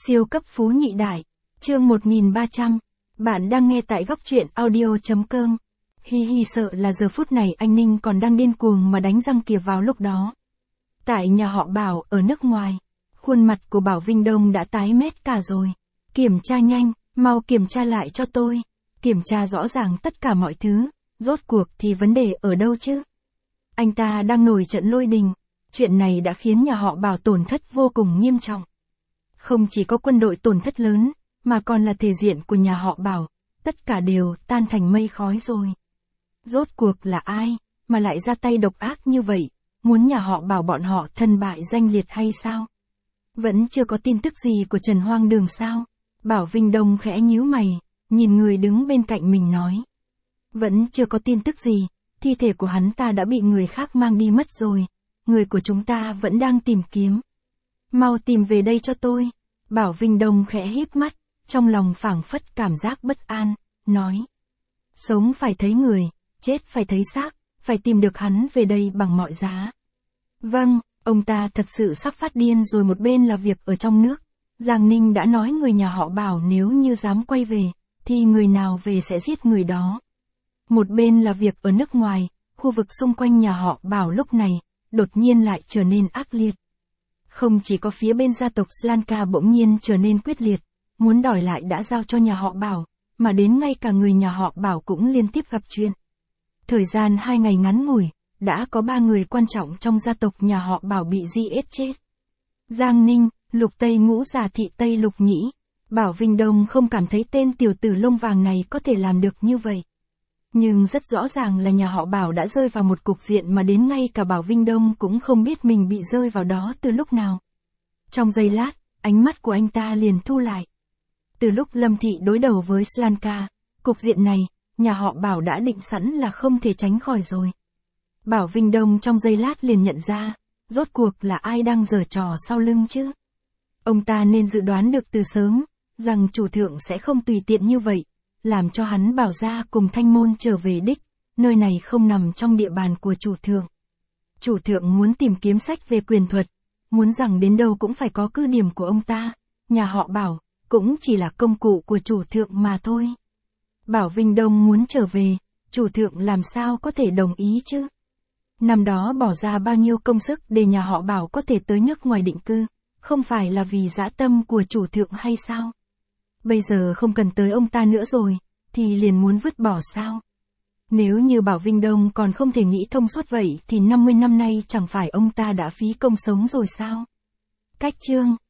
Siêu cấp phú nhị đại. Chương 1300. Bạn đang nghe tại góc truyện audio.com. Hi hi, sợ là giờ phút này anh Ninh còn đang điên cuồng mà đánh răng kìa vào lúc đó. Tại nhà họ Bảo ở nước ngoài, khuôn mặt của Bảo Vinh Đông đã tái mét cả rồi. Kiểm tra nhanh, mau kiểm tra lại cho tôi. Kiểm tra rõ ràng tất cả mọi thứ, rốt cuộc thì vấn đề ở đâu chứ? Anh ta đang nổi trận lôi đình. Chuyện này đã khiến nhà họ Bảo tổn thất vô cùng nghiêm trọng. Không chỉ có quân đội tổn thất lớn, mà còn là thể diện của nhà họ Bảo, tất cả đều tan thành mây khói rồi. Rốt cuộc là ai, mà lại ra tay độc ác như vậy, muốn nhà họ Bảo bọn họ thân bại danh liệt hay sao? Vẫn chưa có tin tức gì của Trần Hoang Đường sao? Bảo Vinh Đông khẽ nhíu mày, nhìn người đứng bên cạnh mình nói. Vẫn chưa có tin tức gì, thi thể của hắn ta đã bị người khác mang đi mất rồi, người của chúng ta vẫn đang tìm kiếm. Mau tìm về đây cho tôi. Bảo Vinh Đông khẽ híp mắt, trong lòng phảng phất cảm giác bất an, nói. Sống phải thấy người, chết phải thấy xác, phải tìm được hắn về đây bằng mọi giá. Vâng, ông ta thật sự sắp phát điên rồi. Một bên là việc ở trong nước. Giang Ninh đã nói người nhà họ Bảo nếu như dám quay về, thì người nào về sẽ giết người đó. Một bên là việc ở nước ngoài, khu vực xung quanh nhà họ Bảo lúc này, đột nhiên lại trở nên ác liệt. Không chỉ có phía bên gia tộc Slanka bỗng nhiên trở nên quyết liệt, muốn đòi lại đã giao cho nhà họ Bảo, mà đến ngay cả người nhà họ Bảo cũng liên tiếp gặp chuyện. Thời gian 2 ngày ngắn ngủi, đã có 3 người quan trọng trong gia tộc nhà họ Bảo bị giết chết. Giang Ninh, Lục Tây Ngũ Già Thị Tây Lục Nhĩ. Bảo Vinh Đông không cảm thấy tên tiểu tử lông vàng này có thể làm được như vậy. Nhưng rất rõ ràng là nhà họ Bảo đã rơi vào một cục diện mà đến ngay cả Bảo Vinh Đông cũng không biết mình bị rơi vào đó từ lúc nào. Trong giây lát, ánh mắt của anh ta liền thu lại. Từ lúc Lâm Thị đối đầu với Slanka, cục diện này, nhà họ Bảo đã định sẵn là không thể tránh khỏi rồi. Bảo Vinh Đông trong giây lát liền nhận ra, rốt cuộc là ai đang giở trò sau lưng chứ? Ông ta nên dự đoán được từ sớm, rằng chủ thượng sẽ không tùy tiện như vậy, làm cho hắn Bảo gia cùng Thanh Môn trở về đích, nơi này không nằm trong địa bàn của chủ thượng. Chủ thượng muốn tìm kiếm sách về quyền thuật, muốn rằng đến đâu cũng phải có cứ điểm của ông ta, nhà họ Bảo, cũng chỉ là công cụ của chủ thượng mà thôi. Bảo Vinh Đông muốn trở về, chủ thượng làm sao có thể đồng ý chứ? Năm đó bỏ ra bao nhiêu công sức để nhà họ Bảo có thể tới nước ngoài định cư, không phải là vì dã tâm của chủ thượng hay sao? Bây giờ không cần tới ông ta nữa rồi, thì liền muốn vứt bỏ sao? Nếu như Bảo Vinh Đông còn không thể nghĩ thông suốt vậy thì 50 năm nay chẳng phải ông ta đã phí công sống rồi sao? Cách chương